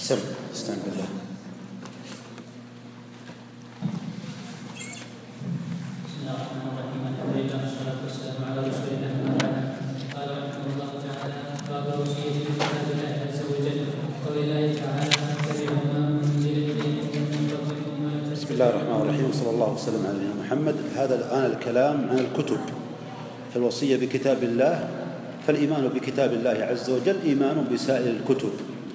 استعن بالله. بسم الله الرحمن الرحيم. الحمد لله والصلاة والسلام على رسول الله. قال رحمه الله تعالى: باب الوصية بكتاب الله عز وجل. قول الله تعالى: اتبعوا ما أنزل إليكم من ربكم. بسم الله الرحمن الرحيم، وصلى الله وسلم على نبينا محمد. هذا الآن الكلام عن الكتب. فالوصية بكتاب الله، فالإيمان بكتاب الله عز وجل إيمان بسائر الكتب،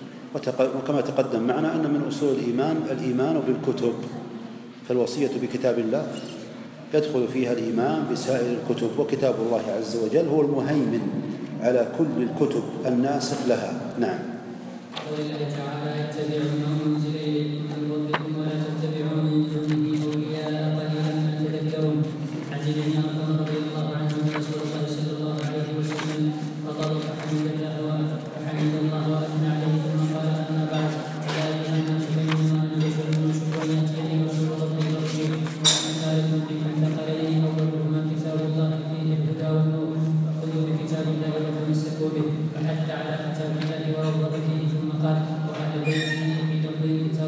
وكما تقدم معنا أن من أصول الإيمان بالكتب. فالوصية بكتاب الله يدخل فيها الإيمان بسائر الكتب، وكتاب الله عز وجل هو المهيمن على كل الكتب الناسخ لها. نعم. قول الله تعالى: اتبعوا ما أنزل إليكم من ربكم ولا تتبعوا من دونه أولياء قليلا ما تذكرون. عن زيد بن أرقم رضي الله عنه أن رسول الله صلى الله عليه وسلم خطب فحمد الله وأثنى عليه ثم قال: أما بعد، يا أيها الناس إنما أنا بشر يوشك أن يأتيني رسول ربي يرشد وأنا سالك بكم ثقلين أولهما كتاب الله فيه الهدى والنور، فخذوا بكتاب الله وتمسكوا به، فحث على كتاب الله ورغب فيه، ثم قال: وأهل بيته في لفظه كتاب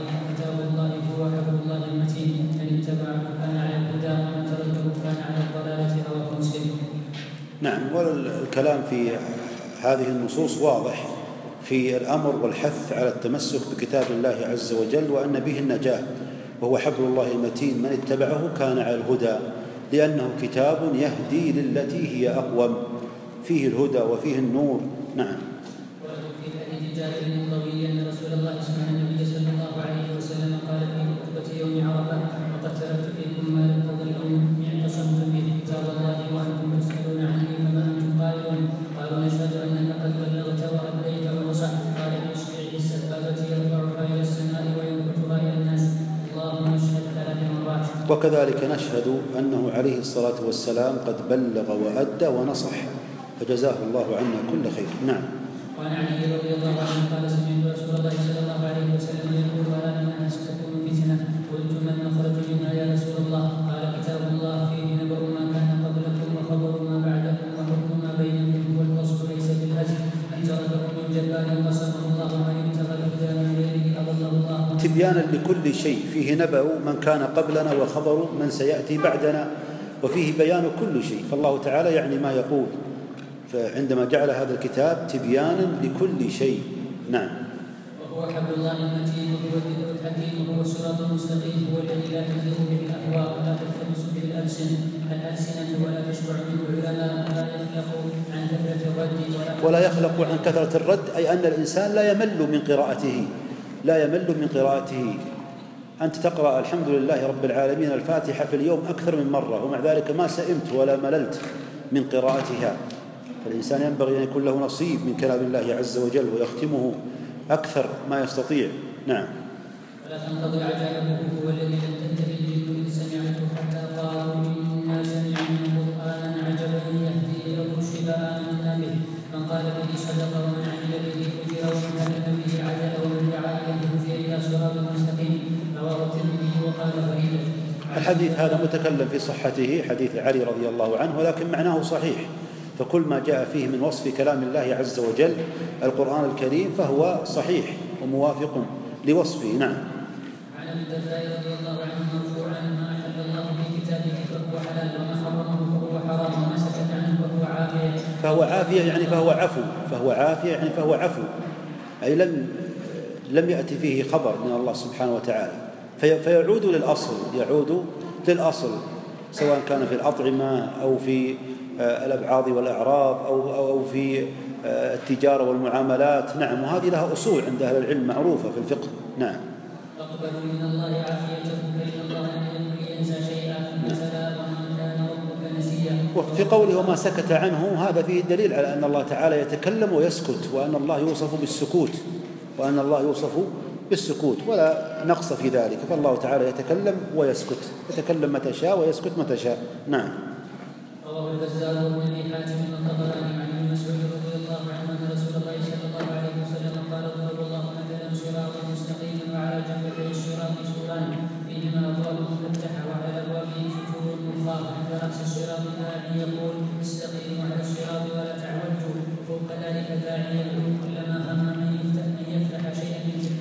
الله هو حبل الله المتين، من اتبعه كان على الهدى ومن تركه كان على الضلالة. رواه مسلم. نعم. والكلام في هذه النصوص واضح في الأمر والحث على التمسك بكتاب الله عز وجل، وأن به النجاة، وهو حبل الله المتين، من اتبعه كان على الهدى، لأنه كتاب يهدي للتي هي أقوم، فيه الهدى وفيه النور. نعم. وفي حديث جابر الطويل أن رسول الله سمع النبي صلى الله عليه وسلم قال في خطبة يوم عرفة: وقد تركت فيكم ما لم تضلوا إن اعتصمتم به كتاب الله وأنتم تسألون عني فما أنتم قائلون. قالوا: نشهد أنك قد بلغت وأديت ونصحت. قال: بإصبعه السبابة يرفعها إلى السماء وينكتها إلى الناس. اللهم اشهد 3 مرات. وكذلك نشهد أنه عليه الصلاة والسلام قد بلغ وأدى ونصح، فجزاه الله عنا كل خير. نعم. وعن علي رضي الله عنه قال: سمعت رسول الله صلى الله عليه وسلم يقول: ألا إنها ستكون فتنة. قلت: ما المخرج منها يا رسول الله؟ قال: كتاب الله فيه نبأ ما كان قبلكم وخبر ما بعدكم وحكم ما بينكم، والقصد ليس بالهزل أن تركه من جبار قصمه الله، ومن ابتغى الهدى من غيره أضله الله. تبيانا لكل شيء، فيه نبأ من كان قبلنا وخبر من سيأتي بعدنا، وفيه بيان كل شيء. فالله تعالى يعني ما يقول، فعندما جعل هذا الكتاب تبيانا لكل شيء. نعم. وهو حبل الله المتين وهو الذكر الحكيم وهو الصراط المستقيم، هو الذي لا تزيغ به الأهواء ولا تلتبس به الألسنة ولا تشبع منه العلماء ولا يخلق عن كثرة الرد، أي أن الإنسان لا يمل من قراءته. أنت تقرأ الحمد لله رب العالمين الفاتحة في اليوم أكثر من مرة، ومع ذلك ما سئمت ولا مللت من قراءتها. فالإنسان ينبغي أن يكون له نصيب من كلام الله عز وجل ويختمه أكثر ما يستطيع. نعم. ولا تنقضي عجائبه، هو الذي لم تنتهي الجن إذ سمعته حتى قالوا: إنا سمعنا قرآنا عجبا يهدي إلى الرشد فآمنا به. من قال به صدق، ومن عمل به أجر، ومن كلم به عدل، ومن دعا إليه هدي إلى صراط مستقيم. رواه الترمذي وقال غريب. الحديث هذا متكلم في صحته، حديث علي رضي الله عنه، ولكن معناه صحيح. فكل ما جاء فيه من وصف كلام الله عز وجل القرآن الكريم فهو صحيح وموافق لوصفه. نعم. عن ابي الدرداء رضي الله عنه مرفوعا: ما احل الله في كتابه فهو حلال، وما حرمه فهو حرام، وما سكت عنه فهو عافيه يعني فهو عفو، اي لم يأتي فيه خبر من الله سبحانه وتعالى، فيعود للأصل سواء كان في الأطعمة أو في الأبعاض والأعراض أو في التجارة والمعاملات. نعم. وهذه لها أصول عند أهل العلم معروفة في الفقه. نعم. اقبلوا من الله عافيته، فإن الله لم يكن لينسى شيئا، مثلا وما كان ربك نسيا. وفي قوله وما سكت عنه، هذا فيه دليل على أن الله تعالى يتكلم ويسكت، وأن الله يوصف بالسكوت ولا نقص في ذلك. فالله تعالى يتكلم ويسكت، يتكلم متى شاء ويسكت متى شاء. نعم. رواه البزار وابن حاتم والطبراني عن ابن مسعود رضي الله عنه أن رسول الله صلى الله عليه وسلم قال: ضرب الله مثلا صراطا مستقيما، وعلى جنبتي الصراط سوران فيهما أبواب مفتحة، وعلى أبوابه ستور مخاف، عند رأس الصراط داعي يقول: استقيموا على الصراط ولا تعوجوا، وفوق ذلك داعي يقول: كلما هم من يفتح شيئا من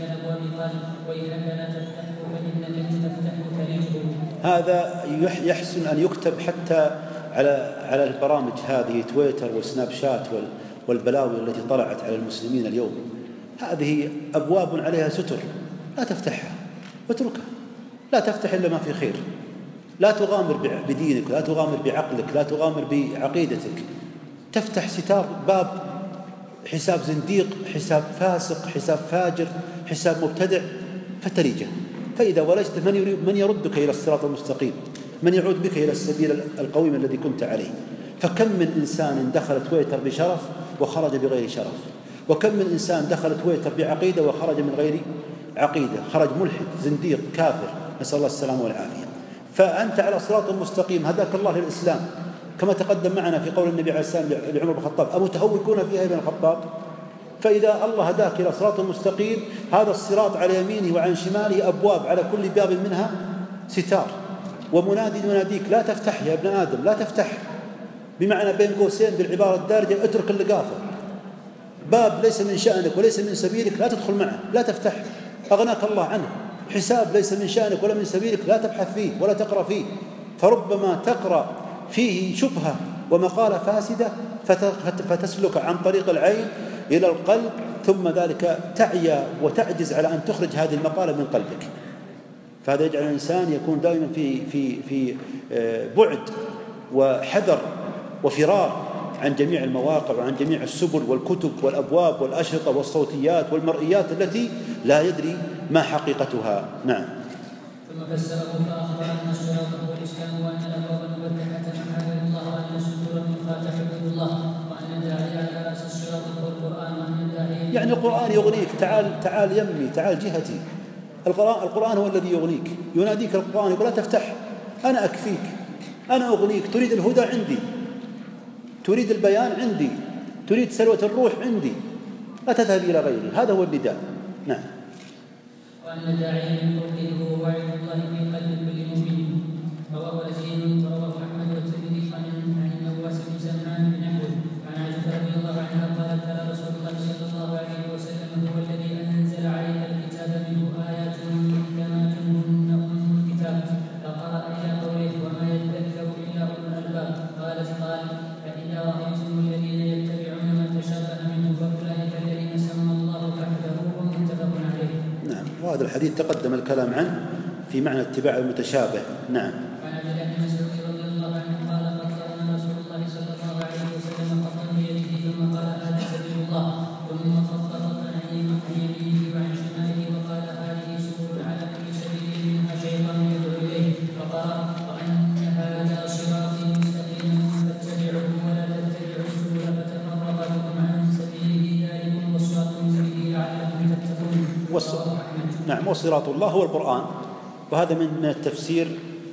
هذا يحسن أن يكتب حتى على البرامج هذه تويتر وسناب شات والبلاوي التي طلعت على المسلمين اليوم. هذه أبواب عليها ستر، لا تفتحها واتركها، لا تفتح إلا ما في خير. لا تغامر بدينك، لا تغامر بعقلك، لا تغامر بعقيدتك. تفتح ستار باب حساب زنديق، حساب فاسق، حساب فاجر، حساب مبتدع، فتريجه. فإذا ولجت من يردك إلى الصراط المستقيم، من يعود بك إلى السبيل القويم الذي كنت عليه. فكم من إنسان دخل تويتر بشرف وخرج بغير شرف، وكم من إنسان دخل تويتر بعقيدة وخرج من غير عقيدة، خرج ملحد زنديق كافر، نسأل الله السلامة والعافية. فأنت على صراط مستقيم، هداك الله للإسلام، كما تقدم معنا في قول النبي عليه السلام لعمر بن الخطاب: أمتهوكون فيها ابن الخطاب؟ فإذا الله هداك إلى صراط مستقيم، هذا الصراط على يمينه وعن شماله أبواب، على كل باب منها ستار، ومنادي يناديك: لا تفتح يا ابن آدم، لا تفتح، بمعنى بين قوسين بالعبارة الدارجة: اترك اللقافة، باب ليس من شأنك وليس من سبيلك لا تدخل معه، لا تفتح، أغناك الله عنه. حساب ليس من شأنك ولا من سبيلك لا تبحث فيه ولا تقرأ فيه، فربما تقرأ فيه شبهة ومقالة فاسدة فتسلك عن طريق العين إلى القلب، ثم ذلك تعيا وتعجز على أن تخرج هذه المقالة من قلبك. فهذا يجعل الإنسان يكون دائما في بعد وحذر وفرار عن جميع المواقع وعن جميع السبل والكتب والأبواب والأشرطة والصوتيات والمرئيات التي لا يدري ما حقيقتها. نعم. ثم فسره فأخبر أن الشرط هو الإسلام، وأن الأبواب المفتحة محارم الله، وأن الصدور المنقاة حدود الله، وأن الداعي على رأس الشرط هو القرآن، وأن الداعي يعني القرآن يغنيك. تعال يمي، تعال جهتي. القرآن هو الذي يغنيك، يناديك القرآن يقول: لا تفتح، أنا أكفيك، أنا أغنيك. تريد الهدى عندي، تريد البيان عندي، تريد سلوة الروح عندي، لا تذهب إلى غيري. هذا هو النداء. نعم. وأن الداعي من قوله هو وعد الله في قلب كل مؤمن. رواه الزين ورواه أحمد والترمذي عن النواس بن سمعان بنحوه. عن عائشة رضي الله عنها قالت: قال رسول الله صلى الله عليه وسلم: هو الذي أنزل عليك الكتاب منه آيات محكمات هن أم الكتاب. فقرأ إلى قوله: وما يذكر إلا أولو الألباب. قال: فإذا رأيتم الذين يتبعون ما تشابه منه فأولئك الذين سمى الله فاحذروهم. متفق عليه. نعم. وهذا الحديث تقدم الكلام عنه في معنى اتباع المتشابه. نعم. وعن عبد الله بن مسعود رضي الله عنه قال: قطعنا رسول الله صلى الله عليه وسلم قطعا بيده ثم قال: هذا سبيل الله، ثم خطط عن يمينه وعن شماله وقال: هذه سبل، على كل سبيل منها شيطان يدعو اليه. فقرأ: وأن هذا صراطي مستقيما فاتبعوه ولا تتبعوا السبل فتفرق بكم عن سبيله، ذلكم وصاكم به لعلكم تتقون. نعم. وصراط الله هو القرآن، وهذا من التفسير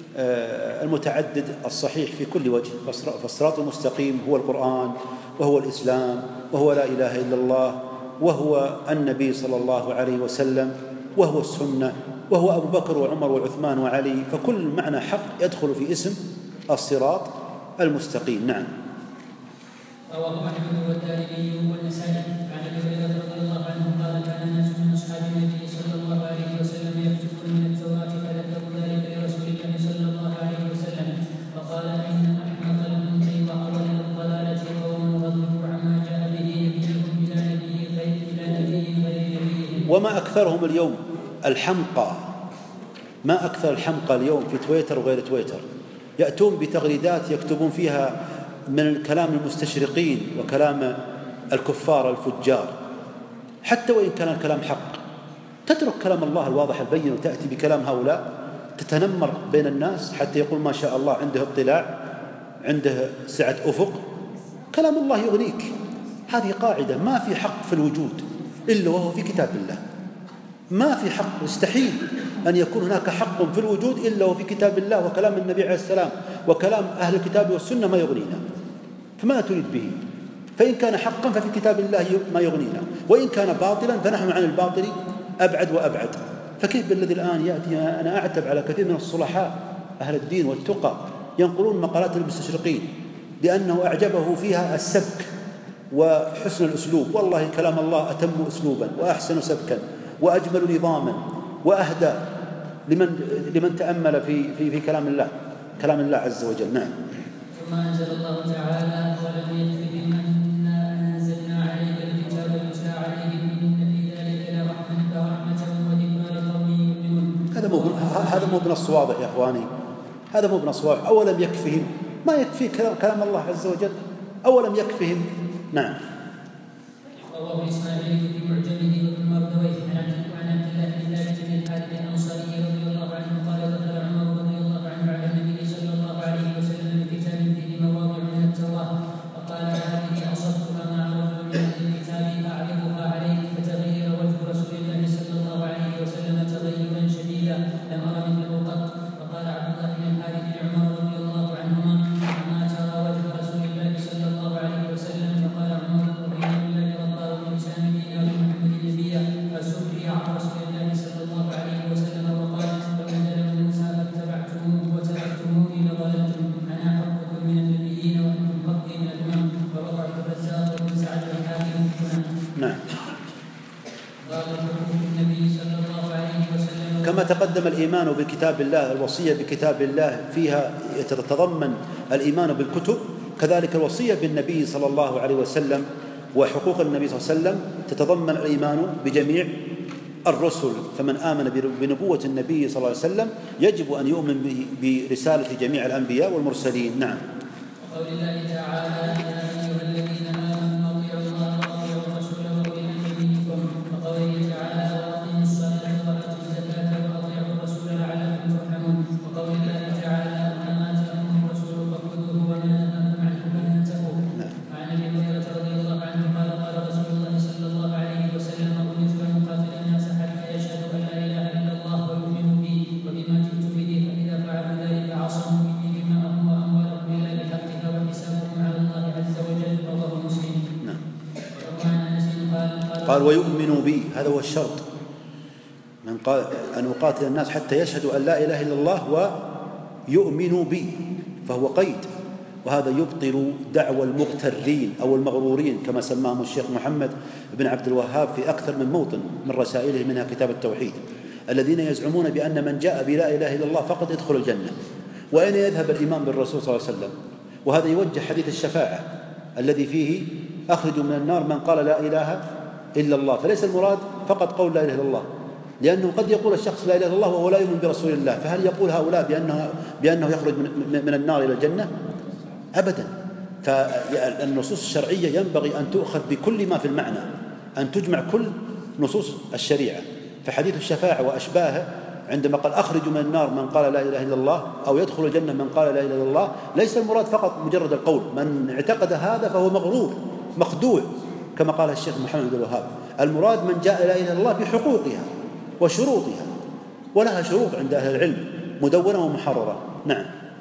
المتعدد الصحيح في كل وجه. فالصراط المستقيم هو القرآن، وهو الإسلام، وهو لا إله إلا الله، وهو النبي صلى الله عليه وسلم، وهو السنة، وهو أبو بكر وعمر وعثمان وعلي. فكل معنى حق يدخل في اسم الصراط المستقيم. نعم. رواه أحمد والدارمي والنسائي عن أبي هريرة رضي الله عنه قال: كان الناس من أصحاب النبي صلى الله عليه وسلم يكتبون من التوراة فذكروا ذلك لرسول الله صلى الله عليه وسلم فقال: إن أحمق الأمة وأضل الضلالة قوم غضبوا عما جاء به نبيهم إلى نبي غير نبيهم. وما أكثرهم اليوم الحمقى، ما أكثر الحمقى اليوم في تويتر وغير تويتر، يأتون بتغريدات يكتبون فيها من كلام المستشرقين وكلام الكفار الفجار، حتى وإن كان الكلام حق. تترك كلام الله الواضح البين وتأتي بكلام هؤلاء، تتنمر بين الناس حتى يقول ما شاء الله عنده اطلاع، عنده سعة أفق. كلام الله يغنيك. هذه قاعدة: ما في حق في الوجود إلا وهو في كتاب الله. ما في حق، يستحيل أن يكون هناك حق في الوجود إلا وفي كتاب الله وكلام النبي عليه السلام وكلام أهل الكتاب والسنة ما يغنينا. فما تريد به؟ فإن كان حقا ففي كتاب الله ما يغنينا، وإن كان باطلا فنحن عن الباطل أبعد وأبعد. فكيف بالذي الآن يأتي؟ أنا أعتب على كثير من الصلحاء أهل الدين والتقى ينقلون مقالات المستشرقين لأنه أعجبه فيها السبك وحسن الأسلوب. والله كلام الله أتم أسلوبا وأحسن سبكا وأجمل نظاما وأهدى، لمن تأمل في كلام الله عز وجل. نعم. ثم أنزل الله تعالى: ولم يكفهم أنا أنزلنا عليك الكتاب يتلى عليهم إن في ذلك لرحمة وذكرى لقوم يؤمنون. هذا مو بنص واضح يا إخواني، هذا مو بنص واضح. أولم يكفهم، ما يكفي كلام الله عز وجل، أولم يكفهم. نعم. رواه إسماعيل في معجمه وابن مردويه عن عبد الله بن ثابت بن الحارث الأنصاري رضي الله عنه قال: دخل عمر رضي الله عنه على النبي صلى الله عليه وسلم بكتاب فيه مواضع من التوراة فقال: هذه أصبتها مع رجل من أهل الكتاب أعرضها عليك. فتغير وجه رسول الله صلى الله عليه وسلم تغيرا شديدا لم أر مثله قط. فقال عبد الله بن الحارث لعمر رضي الله عنهما: ما ترى وجه رسول الله صلى الله عليه وسلم؟ فقال عمر: رضي الله ربا وبلسان دينا ومحمد نبيا. فسئل عن رسول الله صلى الله عليه وسلم وقال: لو نزل موسى فاتبعتموه وتركتموني لضللتم. انا حقكم من النبيين وانتم حقي من الامم. فوقع الرزاق وابن سعد الحاكم. نعم. قال النبي صلى الله عليه وسلم: كما تقدم الإيمان بكتاب الله، الوصية بكتاب الله فيها يتضمن الإيمان بالكتب، كذلك الوصية بالنبي صلى الله عليه وسلم وحقوق النبي صلى الله عليه وسلم تتضمن الإيمان بجميع الرسل. فمن آمن بنبوة النبي صلى الله عليه وسلم يجب أن يؤمن برسالة جميع الأنبياء والمرسلين. نعم. وقول الله تعالى: يا أيها الذين آمنوا أطيعوا الله وأطيعوا الرسول وأولي الأمر منكم. وقوله تعالى: وأقيموا الصلاة وآتوا الزكاة وأطيعوا الرسول لعلكم ترحمون. وقول الله تعالى: وما آتاكم الرسول فخذوه وما نهاكم عنه فانتهوا. وعن أبي هريرة رضي الله عنه قال: قال رسول الله صلى الله عليه وسلم: أمرت أن أقاتل الناس حتى يشهدوا أن لا إله إلا الله ويؤمنوا بي وبما جئت به، فإذا فعلوا ذلك عصموا مني دماءهم وأموالهم إلا بحقها وحسابهم على الله عز وجل. رواه مسلم. وعن أنس قال: ويؤمنوا بي، هذا هو الشرط، من قال أن أقاتل الناس حتى يشهدوا أن لا إله إلا الله ويؤمنوا بي، فهو قيد، وهذا يبطل دعوى المغترين أو المغرورين كما سماهم الشيخ محمد بن عبد الوهاب في أكثر من موطن من رسائله منها كتاب التوحيد، الذين يزعمون بأن من جاء بلا إله إلا الله فقط يدخل الجنة. وأين يذهب الإيمان بالرسول صلى الله عليه وسلم؟ وهذا يوجه حديث الشفاعة الذي فيه أخرجوا من النار من قال لا إله إلا الله. فليس المراد فقط قول لا إله إلا الله، لأنه قد يقول الشخص لا إله إلا الله وهو لا يؤمن برسول الله، فهل يقول هؤلاء بأنه يخرج من النار إلى الجنة؟ أبدا. فالنصوص الشرعية ينبغي أن تؤخذ بكل ما في المعنى، أن تجمع كل نصوص الشريعة. فحديث الشفاعة وأشباهه عندما قال أخرج من النار من قال لا إله إلا الله أو يدخل الجنة من قال لا إله إلا الله، ليس المراد فقط مجرد القول، من اعتقد هذا فهو مغرور مخدوع كما قال الشيخ محمد بن الوهاب. المراد من جاء لا إله إلا الله بحقوقها وشروطها، ولها شروط عند أهل العلم مدونة ومحررة. نعم.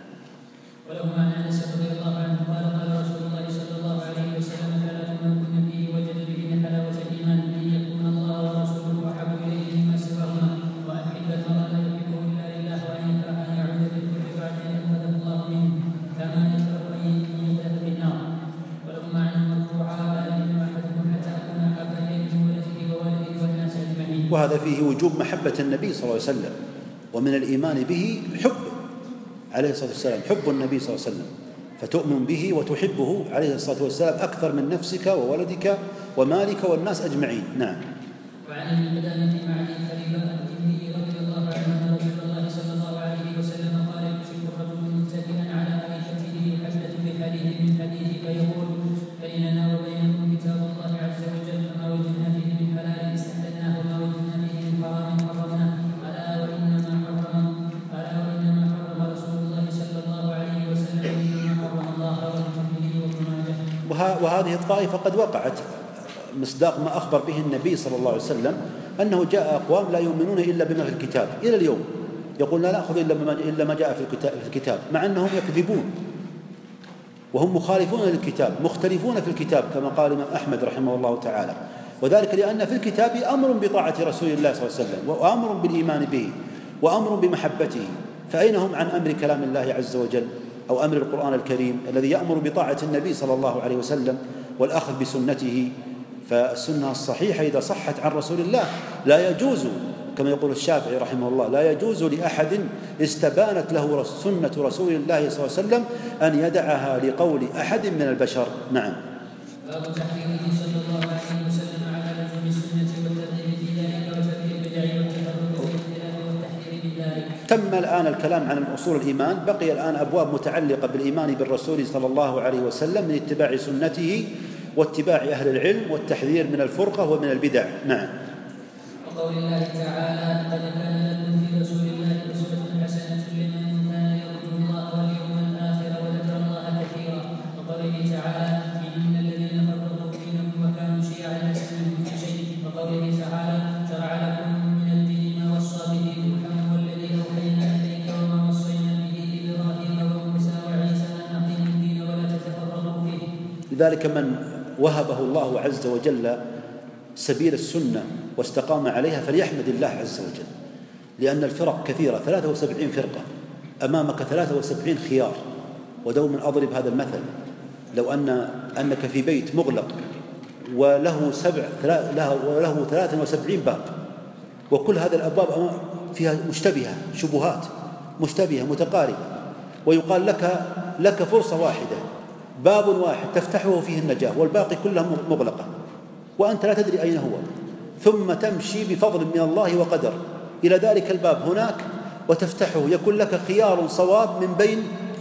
ولو عن انس رضي الله عنه قال: قال رسول الله صلى الله عليه وسلم: ثلاث من كن فيه وجد به من حلاوه الايمان ان يكون الله ورسوله احب اليه مما سواهما، وان يحب المرء لا يحبه الا لله، وان يكره ان يعود بالكفر بعد ان انقذه الله منه، كما يكره ان يقذف في النار. ولهما عنه مرفوعا: لا يؤمن احدكم حتى اكون احب اليه من ولده ووالده والناس اجمعين. وهذا فيه وجوب محبة النبي صلى الله عليه وسلم، ومن الإيمان به حب عليه الصلاة والسلام، حب النبي صلى الله عليه وسلم، فتؤمن به وتحبه عليه الصلاة والسلام أكثر من نفسك وولدك ومالك والناس أجمعين. نعم. وعن ابي قدامة معدي خليفة الجندي رضي الله عنه أن رسول الله صلى الله عليه وسلم قال: يوشك الرجل متكئا على أريكته يحدث بحديث من حديث فيقول: بيننا وبينكم كتاب الله عز وجل، فما وجدنا فيه من حلال استحللناه وما وجدنا فيه من حرام حرمناه. ألا وإنما حرم رسول الله صلى الله عليه وسلم مما حرم الله ورسوله وما. وهذه الطائفة قد وقعت مصداق ما أخبر به النبي صلى الله عليه وسلم أنه جاء أقوام لا يؤمنون إلا بما في الكتاب إلى اليوم، يقول لا نأخذ إلا ما جاء في الكتاب، مع أنهم يكذبون وهم مخالفون للكتاب مختلفون في الكتاب كما قال الإمام أحمد رحمه الله تعالى. وذلك لأن في الكتاب أمر بطاعة رسول الله صلى الله عليه وسلم وأمر بالإيمان به وأمر بمحبته، فأين هم عن أمر كلام الله عز وجل أو أمر القرآن الكريم الذي يأمر بطاعة النبي صلى الله عليه وسلم والأخذ بسنته؟ فالسنة الصحيحة إذا صحت عن رسول الله لا يجوز كما يقول الشافعي رحمه الله: لا يجوز لأحد استبانت له سنة رسول الله صلى الله عليه وسلم أن يدعها لقول أحد من البشر. نعم. باب تحريمه صلى الله عليه وسلم على لزوم السنة والترغيب في ذلك وترك البدع والتفرق بالاختلاف والتحذير من ذلك. تم الآن الكلام عن أصول الإيمان، بقي الآن أبواب متعلقة بالإيمان بالرسول صلى الله عليه وسلم من اتباع سنته واتباع أهل العلم والتحذير من الفرقة ومن البدع. نعم. وقول الله تعالى: قد كان لكم في رسول الله أسوة حسنة لمن كان يرجو الله واليوم الآخر وذكر الله كثيرا. وقوله تعالى: إن الذين فرقوا دينهم وكانوا شيعا لست منهم في شيء. وقوله تعالى: شرع لكم من الدين ما وصى به نوحا والذي أوحينا إليك وما وصينا به إبراهيم وموسى وعيسى أن أقيموا الدين ولا تتفرقوا فيه. لذلك من وهبه الله عز وجل سبيل السنة واستقام عليها فليحمد الله عز وجل، لأن الفرق كثيرة، 73 فرقة، أمامك 73 خيار. ودوما أضرب هذا المثل: لو أنك في بيت مغلق وله 73 باب، وكل هذه الأبواب فيها مشتبهة، شبهات مشتبهة متقاربة، ويقال لك فرصة واحدة، باب واحد تفتحه فيه النجاة والباقي كلها مغلقة، وأنت لا تدري أين هو، ثم تمشي بفضل من الله وقدر إلى ذلك الباب هناك وتفتحه، يكون لك خيار صواب من بين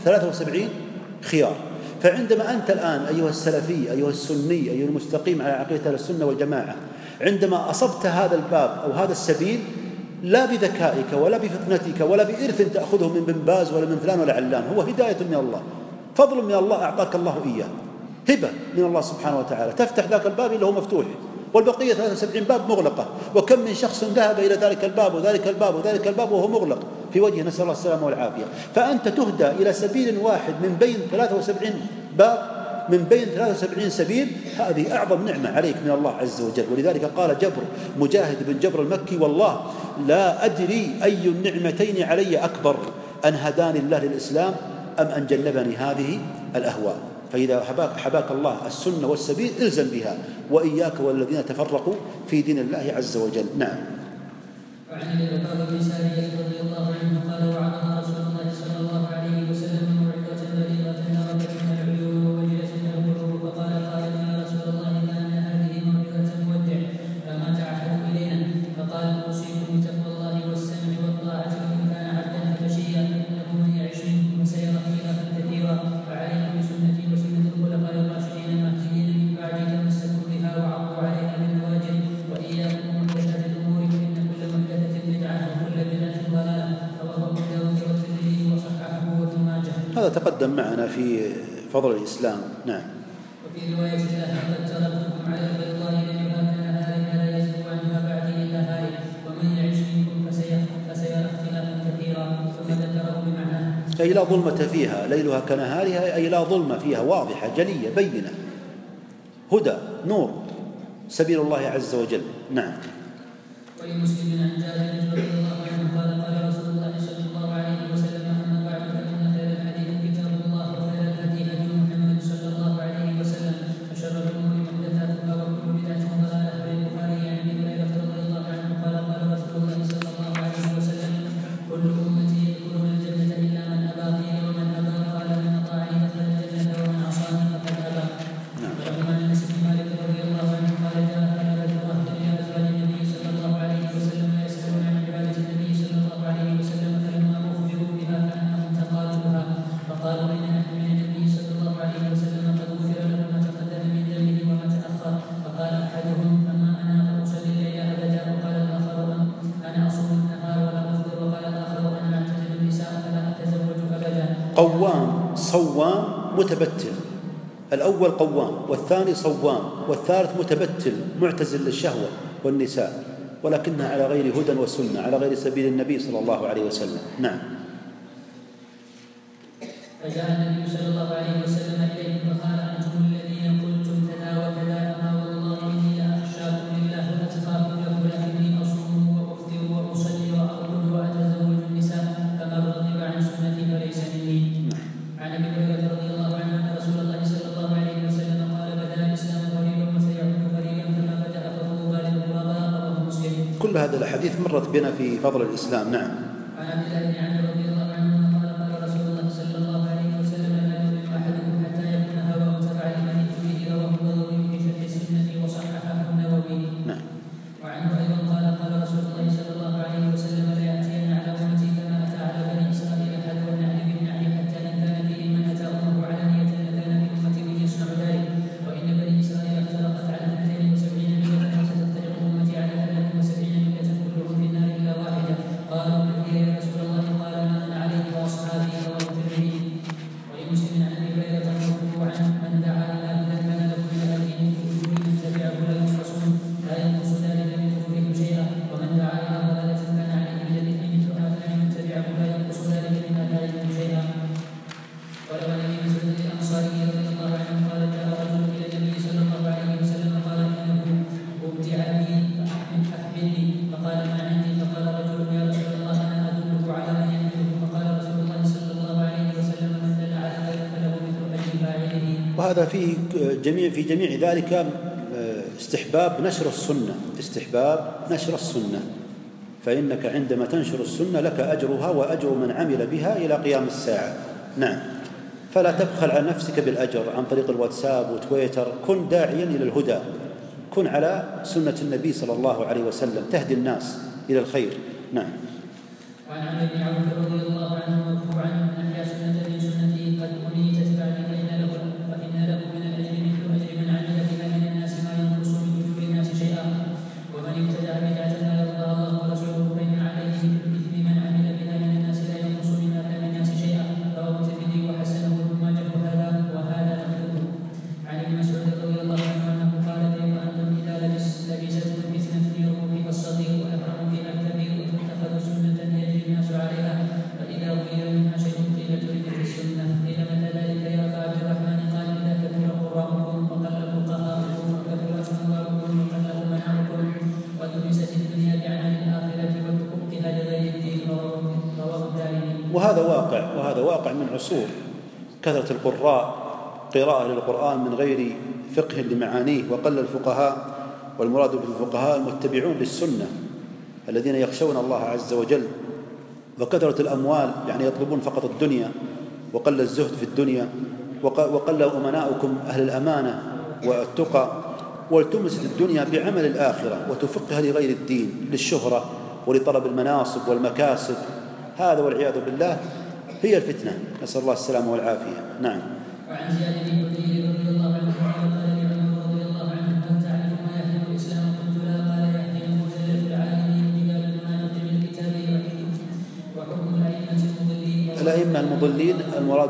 73 خيار. فعندما أنت الآن أيها السلفي أيها السني أيها المستقيم على عقيدة السنة والجماعة، عندما أصبت هذا الباب أو هذا السبيل، لا بذكائك ولا بفتنتك ولا بإرث تأخذه من بن باز ولا من فلان ولا علان، هو هداية من الله، فضل من الله أعطاك الله إياه، هبة من الله سبحانه وتعالى، تفتح ذاك الباب اللي هو مفتوح، والبقية 73 باب مغلقة. وكم من شخص ذهب إلى ذلك الباب وذلك الباب وذلك الباب وهو مغلق في وجهه، نسأل الله السلامة والعافية. فأنت تهدى إلى سبيل واحد من بين 73 باب، من بين 73 سبيل، هذه أعظم نعمة عليك من الله عز وجل. ولذلك قال مجاهد بن جبر المكي: والله لا أدري أي النعمتين علي أكبر، أن هداني الله للإسلام أم أن جنبني هذه الأهواء. فإذا حباك الله السنة والسبيل إلزم بها، وإياك والذين تفرقوا في دين الله عز وجل. نعم. وعن الإرقاء بن سارية رضي الله عنه قال: وعظنا رسول الله صلى الله عليه وسلم موعظة بليغة نارت منها العيون ووجلت منها القلوب، فقال قائل: يا رسول الله كان هذه موعظة مودع فما تعهد إلينا؟ فقال: أوصيكم بتقوى الله والسمع والطاعة وإن كان عبدا حبشيا، إنه من يعش منكم فسيرى اختلافا كثيرا، وعليكم بسنتي وسنة الخلفاء الراشدين المهديين من بعدي، تمسكوا بها وعضوا عليها بالنواجذ، وإياكم ومحدثات الأمور فإن كل محدثة بدعة وكل بدعة ضلالة. رواه أبو داود والترمذي وصححه وابن ماجه. هذا تقدم معنا في فضل الإسلام. نعم. وفي رواية له: قد تركتكم على البيضاء ليلها كنهارها لا يزيغ عنها بعدي إلا هالك، ومن يعش منكم فسيرى اختلافا كثيرا، ثم ذكره بمعناه. أي لا ظلمة فيها، ليلها كنهارها، أي لا ظلمة فيها، واضحة جلية بينة، هدى نور، سبيل الله عز وجل. نعم. ولمسلم عن جابر رضي الله عنه قال: قال رسول الله صلى الله عليه وسلم: أما بعد فإن خير الحديث كتاب الله وخير الهدي هدي محمد صلى الله عليه وسلم، وشر الأمور محدثاتها وكل بدعة ضلالة. وللبخاري عن أبي هريرة رضي الله عنه قال: قال رسول الله صلى الله عليه وسلم: كل أمتي يدخلون الجنة إلا من أبى. قيل: ومن أبى؟ قال: من أطاعني دخل الجنة ومن عصاني فقد أبى. وعن أنس بن مالك رضي الله عنه قال: جاء ثلاثة رهط إلى أزواج النبي صلى الله عليه وسلم يسألون عن عبادة النبي صلى الله عليه وسلم، فلما أخبروا بها كأنهم تقالوها، فقالوا: أين نحن من النبي صلى الله عليه وسلم؟ قد غفر له ما تقدم من ذنبه وما تأخر. فقال أحدهم: أما أنا فأصلي الليل أبدا. وقال الآخر: أنا أصوم النهار ولا أفطر. وقال الآخر: أنا أعتزل النساء فلا أتزوج أبدا. قوام صوام متبتل، الأول قوام والثاني صوام والثالث متبتل معتزل للشهوة والنساء، ولكنها على غير هدى وسنة، على غير سبيل النبي صلى الله عليه وسلم. نعم. فجاء النبي صلى الله عليه وسلم إليهم فقال: أنتم الذين قلتم كذا وكذا، أما والله إني لأخشاكم لله وأتقاكم له، لكني أصوم وأفطر وأصلي وأرقد وأتزوج النساء، فمن رغب عن سنتي فليس مني. عن أبي هريرة رضي الله عنه أن رسول الله صلى الله عليه وسلم قال: بدأ الإسلام غريبا وسيعود غريبا كما بدأ فطوبى للغرباء. رواه مسلم. كل هذه الأحاديث مرت بنا في فضل الإسلام. نعم. عن عبد الله بن عمرو رضي الله عنه قال قال رسول الله صلى الله عليه وسلم لا يؤمن أحدكم حتى يكون هواه تبعا لما جئت به رواه النووي في شرح السنة وصححه النووي. نعم. وعنه أيضا قال قال رسول الله صلى الله عليه وسلم لا يأتين على أمتي كما أتى على بني إسرائيل الحد والنعل بالنعل حتى إن كان فيهم من أتى أمره علانية لكان من أمتي من يصنع ذلك وإن بني إسرائيل افترقت على 72 ملة وستفترق أمتي على 73 ملة كلهم في النار إلا واحدة. قالوا من هي يا رسول الله؟ قال ما أنا عليه وأصحابي رواه الترمذي. ولمسلم عن أبي هريرة مرفوعا من دعا إلى هدى كان له من أجره مثل أجور من تبعه لا ينقصون لا ينقص ذلك من أجورهم شيئا ومن دعا إلى ضلالة كان عليه من الإثم مثل آثام من تبعه لا ينقص ذلك من آثامهم شيئا. وروى النبي مسعود الأنصاري رضي الله عنه قال جاء رجل إلى النبي صلى الله عليه وسلم قال إنه أبدع بي فأحملني فقال ما عندي فقال رجل يا رسول الله أنا أدلك على من يحمله فقال رسول الله صلى الله عليه وسلم من دل على ذلك فله مثل أجر فاعله. وهذا في جميع ذلك استحباب نشر السنة فإنك عندما تنشر السنة لك أجرها وأجر من عمل بها إلى قيام الساعة. نعم. فلا تبخل على نفسك بالأجر عن طريق الواتساب وتويتر، كن داعيا إلى الهدى، كن على سنة النبي صلى الله عليه وسلم تهدي الناس إلى الخير. نعم. وعن عمرو بن عوف رضي الله عنه مرفوعا من أحيا سنة من سنتي قد أميتت بعد فإن له من الأجر مثل أجر من عمل بها من الناس ما ينقص من أجور الناس شيئا ومن ابتدع بدعة لا يرضى الله ورسوله فإن عليه مثل إثم من عمل بها من الناس لا ينقص من آثام الناس شيئا. رواه الترمذي وحسنه ابن ماجه وهذا لفظه. عن ابن مسعود رضي الله عنه أنه قال كيف أنتم إذا لبستم فتنة في ركوبها الصغير وأكرم فيها الكبير وتتخذ سنة يجري الناس عليها فإذا غير منها شيء قيل ترك السنة. قيل متى ذلك يا أبا عبد الرحمن؟ قال إذا كثر قراءكم وقل فقهاؤكم وكثرت أموالكم وقل أمناؤكم ولبست الدنيا بعمل الآخرة وتحقها لغير الدين. رواه الدارمي. وهذا واقع من عصور كثرة القراء قراءة للقرآن من غير فقه لمعانيه وقل الفقهاء، والمراد بالفقهاء المتبعون للسنة الذين يخشون الله عز وجل، وكثرة الأموال يعني يطلبون فقط الدنيا وقل الزهد في الدنيا وقل أمناؤكم أهل الأمانة والتقى، والتمست الدنيا بعمل الآخرة وتفقها لغير الدين للشهرة ولطلب المناصب والمكاسب. هذا والعياذ بالله هي الفتنة، نسأل الله السلامة والعافية. نعم. وعن زياد بن بدير رضي الله عنه قال لعمر رضي الله عنه هل تعرف ما يهدم الإسلام؟ قلت لا. قال يهدمه زلة العالمين جبال المنافق بالكتاب وحكم الأئمة المضلين. المراد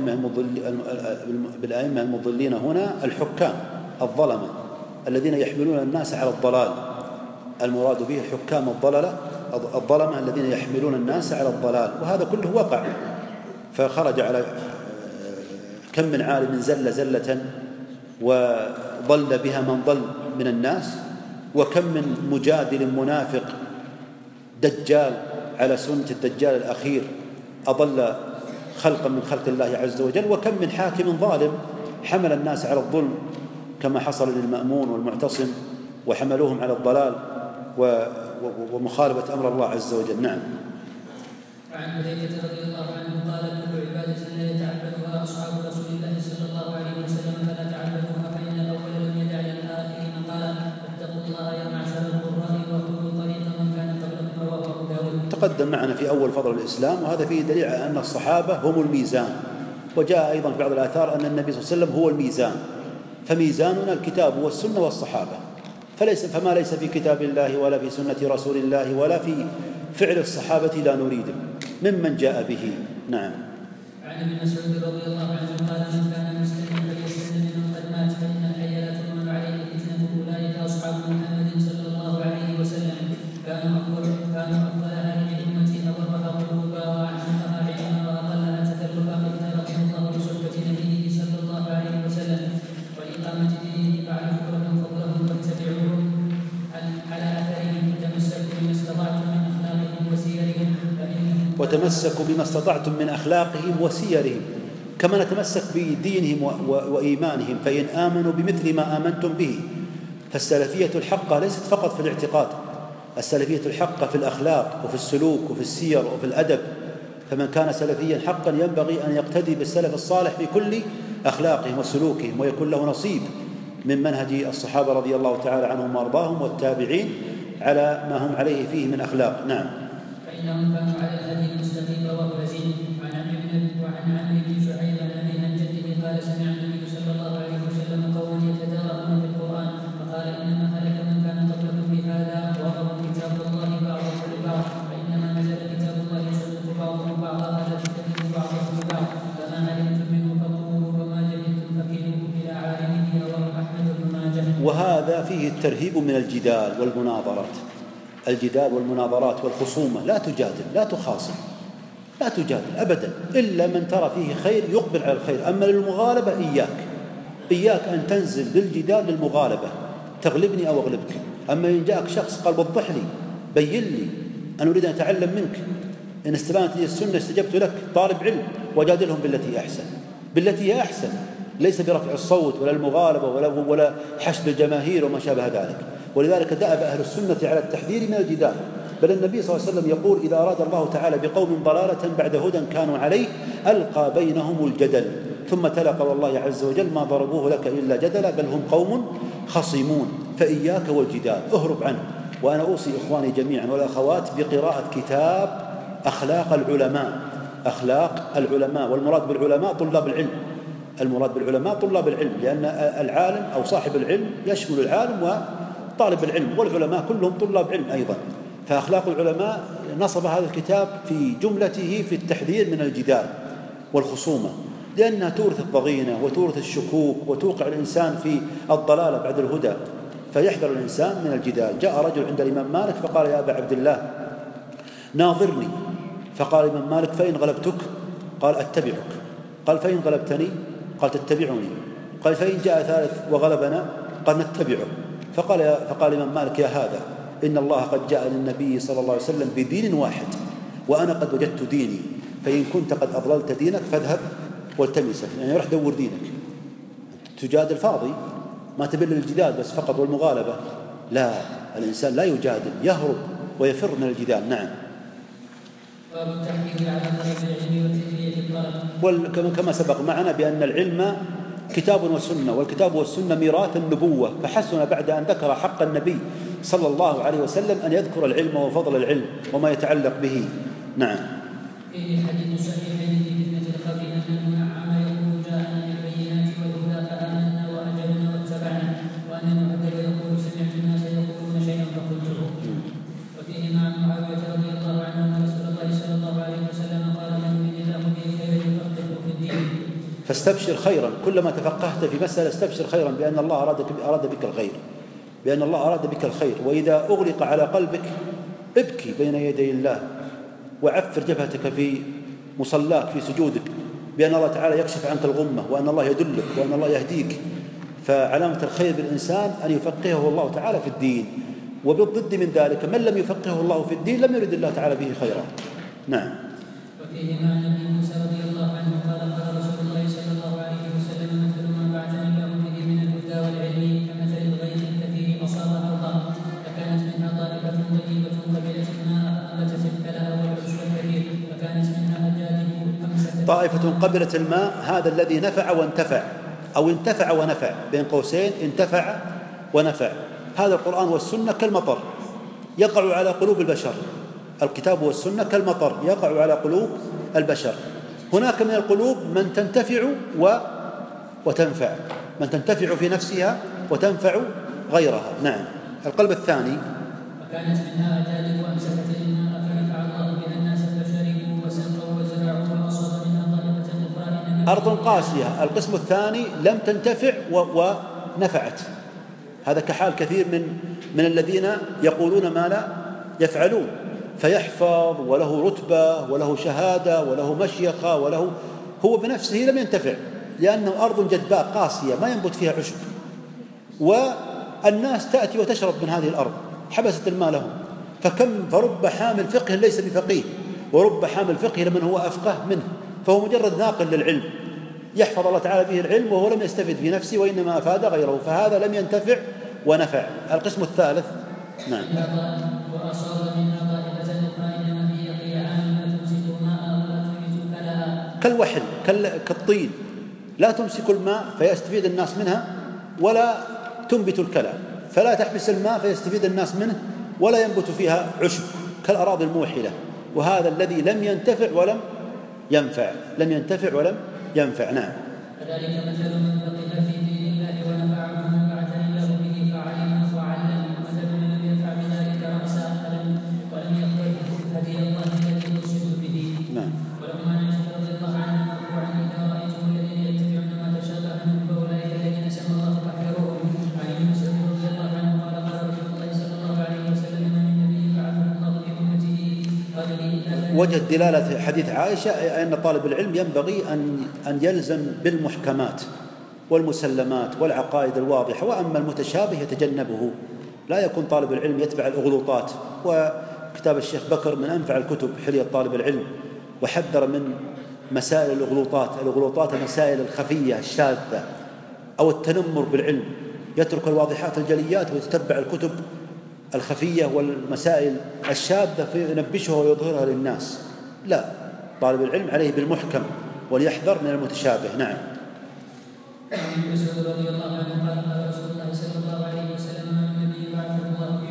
بالأئمة المضلين هنا الحكام الظلمة الذين يحملون الناس على الضلال. المراد به الحكام الظلمة الذين يحملون الناس على الضلال، وهذا كله وقع. فخرج على كم من عالم زلة وضل بها من ضل من الناس، وكم من مجادل منافق دجال على سنة الدجال الأخير أضل خلقا من خلق الله عز وجل، وكم من حاكم ظالم حمل الناس على الظلم كما حصل للمأمون والمعتصم وحملوهم على الضلال ومخالفة أمر الله عز وجل. نعم. وعن حذيفة رضي الله عنه قال كل عبادة لا يتعبدها أصحاب رسول الله صلى الله عليه وسلم فلا تعبدوها فإن الأول لم يدع للآخرين قال اتقوا الله يا معشر القراء وخذوا طريق من كان قبلكم. رواه أبو داود. تقدم معنا في أول فضل الإسلام، وهذا فيه دليل على أن الصحابة هم الميزان، وجاء أيضا في بعض الآثار أن النبي صلى الله عليه وسلم هو الميزان، فميزاننا الكتاب والسنة والصحابة، فما ليس في كتاب الله ولا في سنة رسول الله ولا في فعل الصحابة لا نريده ممن جاء به. نعم. عن ابن مسعود رضي الله عنه قال من كان مسلما فليسلم من قد مات فإن الحي لا تؤمن عليه فتنة. أولئك أصحاب محمد صلى الله عليه وسلم كانوا أفضل هذه الأمة أبرها قلوبها وأعلمها علما وأقلها تكلفا اختارهم الله بصحبة نبيه صلى الله عليه وسلم وإقامة دينه فاعرفوا لهم فضلهم واتبعوهم على أثرهم وتمسكوا بما استطعتم من أخلاقهم وسيرهم كما نتمسك بدينهم وإيمانهم، فإن آمنوا بمثل ما آمنتم به. فالسلفية الحقة ليست فقط في الاعتقاد، السلفية الحقة في الأخلاق وفي السلوك وفي السير وفي الأدب، فمن كان سلفيا حقا ينبغي أن يقتدي بالسلف الصالح في كل أخلاقهم وسلوكهم، ويكون له نصيب من منهج الصحابة رضي الله تعالى عنهم وأرضاهم والتابعين على ما هم عليه فيه من أخلاق. نعم. فإنهم كانوا على الهدي المستقيم. رواه يزيد وعن عمرو بن شعيب عن جده قال سمع النبي صلى الله عليه وسلم قوما يتداركون في القرآن فقال إنما هلك من كان قبلكم بهذا وضعوا كتاب الله بعضهم لبعض فإنما نزل كتاب الله يصدق بعضهم بعضا لا تكذب بعضهم ببعض فما علمتم منه فاطلبوه وما جهلتم فكلوه إلى عالمه. رواه أحمد بن ماجه. وهذا فيه الترهيب من الجدال والمناظرات. الجدال والمناظرات والخصومة، لا تجادل، لا تخاصم، لا تجادل أبدا إلا من ترى فيه خير يقبل على الخير. أما للمغالبة إياك أن تنزل للجدال للمغالبة، تغلبني أو أغلبك. أما إن جاءك شخص قال وضح لي، بين لي، أنا أريد أن أتعلم منك، إن استبانت لي السنة استجبت لك، طالب علم، وجادلهم بالتي هي أحسن، ليس برفع الصوت ولا المغالبة ولا حشد الجماهير وما شابه ذلك. ولذلك دأب أهل السنة على التحذير من الجدال، بل النبي صلى الله عليه وسلم يقول إذا أراد الله تعالى بقوم ضلالة بعد هدى كانوا عليه ألقى بينهم الجدل، ثم تلا قول الله عز وجل ما ضربوه لك إلا جدلا بل هم قوم خصمون. فإياك والجدال، اهرب عنه. وأنا أوصي إخواني جميعا والأخوات بقراءة كتاب أخلاق العلماء، والمراد بالعلماء طلاب العلم، لأن العالم أو صاحب العلم يشمل العالم وطالب العلم، والعلماء كلهم طلاب علم أيضا. فأخلاق العلماء نصب هذا الكتاب في جملته في التحذير من الجدال والخصومة، لأنها تورث الضغينة وتورث الشكوك وتوقع الإنسان في الضلالة بعد الهدى، فيحذر الإنسان من الجدال. جاء رجل عند الإمام مالك فقال يا أبا عبد الله ناظرني، فقال الإمام مالك فإن غلبتك؟ قال أتبعك. قال فإن غلبتني؟ قال تتبعني. قال فإن جاء ثالث وغلبنا؟ قال نتبعه. فقال الإمام مالك يا هذا إن الله قد جاء للنبي صلى الله عليه وسلم بدين واحد وأنا قد وجدت ديني، فإن كنت قد أضللت دينك فاذهب والتمسه، يعني روح دور دينك. تجادل فاضي، ما تبل الجدال بس فقط والمغالبة، لا، الإنسان لا يجادل، يهرب ويفر من الجدال. نعم. كما سبق معنا بأن العلم كتاب وسنة، والكتاب والسنة ميراث النبوة، فحسن بعد أن ذكر حق النبي صلى الله عليه وسلم أن يذكر العلم وفضل العلم وما يتعلق به. نعم. فيه حديث صحيحين في فتنة القبر أن النعم يقول جاءنا بالبينات والهدى فآمنا وأجبنا واتبعنا، وأن المعتدل يقول سمعت الناس يقولون شيئا فقلته. وفيه مع معاوية رضي الله عنه أن رسول الله صلى الله عليه وسلم قال من يريد الله به خيرا يفقهه في الدين. فاستبشر خيرا، كلما تفقهت في مسألة استبشر خيرا بأن الله أراد بك الخير، بأن الله أراد بك الخير. وإذا أغلق على قلبك ابكي بين يدي الله، وعفر جبهتك في مصلاك في سجودك بأن الله تعالى يكشف عنك الغمة، وأن الله يدلك، وأن الله يهديك. فعلامة الخير بالإنسان أن يفقهه الله تعالى في الدين، وبالضد من ذلك من لم يفقهه الله في الدين لم يرد الله تعالى به خيرا. نعم. وفيه مع النبي موسى رضي الله عنه قال قال رسول الله صلى الله عليه وسلم مثل ما بعثني الله به من الهدى والعلم كمثل الغيث الكثير أصاب أرضا فكانت منها طائفة طيبة قبلت الماء أنبتت الكلأ والعشب الكثير فكانت منها أجادب أمسكت. طائفة قبلت الماء، هذا الذي نفع وانتفع، أو انتفع ونفع، بين قوسين انتفع ونفع. هذا القرآن والسنة كالمطر يقع على قلوب البشر، الكتاب والسنة كالمطر يقع على قلوب البشر. هناك من القلوب من تنتفع وتنفع، من تنتفع في نفسها وتنفع غيرها. نعم. القلب الثاني فكانت منها أجادب وأمسكت الماء فنفع الله بها الناس فشربوا وسقوا وزرعوا وأصاب منها طائفة أخرى أرض قاسية. القسم الثاني لم تنتفع ونفعت. هذا كحال كثير من الذين يقولون ما لا يفعلون، فيحفظ وله رتبة وله شهادة وله مشيخة وله، هو بنفسه لم ينتفع، لأنه أرض جدباء قاسية ما ينبت فيها عشب، والناس تأتي وتشرب من هذه الأرض حبست الماء لهم. فرب حامل فقه ليس بفقيه، ورب حامل فقه لمن هو أفقه منه، فهو مجرد ناقل للعلم يحفظ الله تعالى به العلم وهو لم يستفد في نفسه وإنما أفاد غيره، فهذا لم ينتفع ونفع. القسم الثالث. نعم. وأصاب منها طائفة أخرى إنما هي قيعان لا تمسك ماء ولا تنبت كلها كالوحل كالطين، لا تمسك الماء فيستفيد الناس منها ولا تنبت الكلى، فلا تحبس الماء فيستفيد الناس منه ولا ينبت فيها عشب كالأراضي الموحلة. وهذا الذي لم ينتفع ولم ينفع، لم ينتفع ولم ينفع. نعم. كذلك مثل من فقه في دين الله ونفعه من بعثني الله به فعلم وعلم، مثل من لم ينفع بذلك رأسا ولم يقبل هدي الله الذي يرشد به. نعم. ولما عائشة رضي الله عنها مرفوعا إذا رأيتم الذين يتبعون ما تشابه منه فأولئك الذين سمى الله فاحذروهم. عن ابن مسعود رضي الله عنه قال قال رسول الله صلى الله عليه وسلم ما من نبي بعثه الله في أمته وجه دلالة حديث عائشة أن طالب العلم ينبغي أن يلزم بالمحكمات والمسلمات والعقائد الواضحة، وأما المتشابه يتجنبه. لا يكون طالب العلم يتبع الأغلوطات. وكتاب الشيخ بكر من أنفع الكتب حلية طالب العلم، وحذر من مسائل الأغلوطات المسائل الخفية الشاذة أو التنمر بالعلم، يترك الواضحات الجليات ويتتبع الكتب الخفية والمسائل الشاذة فينبشها ويظهرها للناس. لا، طالب العلم عليه بالمحكم وليحذر من المتشابه. نعم. عن ابن مسعود رضي الله عنه قال قال رسول الله صلى الله عليه وسلم من النبي بعثه الله في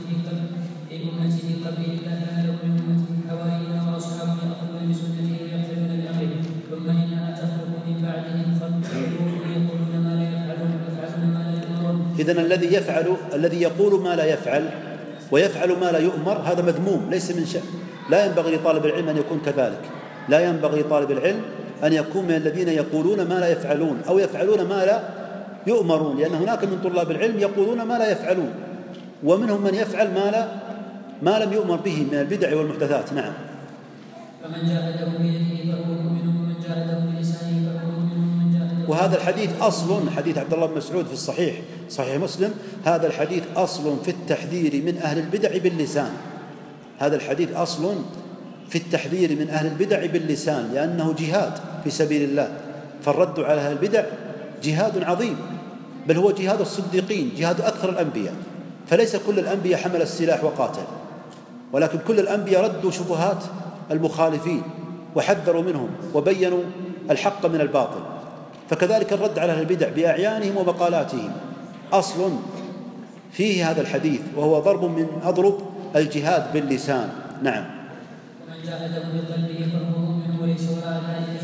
أمته قبله إلا كان له من أمته حواريون وأصحاب يأخذون بسنته ويقتدون بأمره، ثم إنها تخلق من بعدهم خلق يقولون ما لا يفعلون ويفعلون ما لا يؤمرون. إذن الذي يقول ما لا يفعل ويفعل ما لا يؤمر هذا مذموم، ليس من شأن. لا ينبغي لطالب العلم أن يكون كذلك. لا ينبغي لطالب العلم أن يكون من الذين يقولون ما لا يفعلون أو يفعلون ما لا يؤمرون، لأن هناك من طلاب العلم يقولون ما لا يفعلون، ومنهم من يفعل ما لم يؤمر به من البدع والمحدثات. نعم. فمن جاهده بيده فهو مؤمن ومن جاهده بلسانه فهو مؤمن ومن جاهده. وهذا الحديث أصل، حديث عبد الله بن مسعود في صحيح مسلم، هذا الحديث أصل في التحذير من أهل البدع باللسان. هذا الحديث أصل في التحذير من أهل البدع باللسان، لأنه جهاد في سبيل الله، فالرد على أهل البدع جهاد عظيم، بل هو جهاد الصديقين، جهاد أكثر الأنبياء. فليس كل الأنبياء حمل السلاح وقاتل، ولكن كل الأنبياء ردوا شبهات المخالفين وحذروا منهم وبينوا الحق من الباطل. فكذلك الرد على أهل البدع بأعيانهم ومقالاتهم أصل فيه هذا الحديث، وهو ضرب من أضرب الجهاد باللسان. نعم. ومن جاهده بقلبه فهو مؤمن وليس وراء ذلك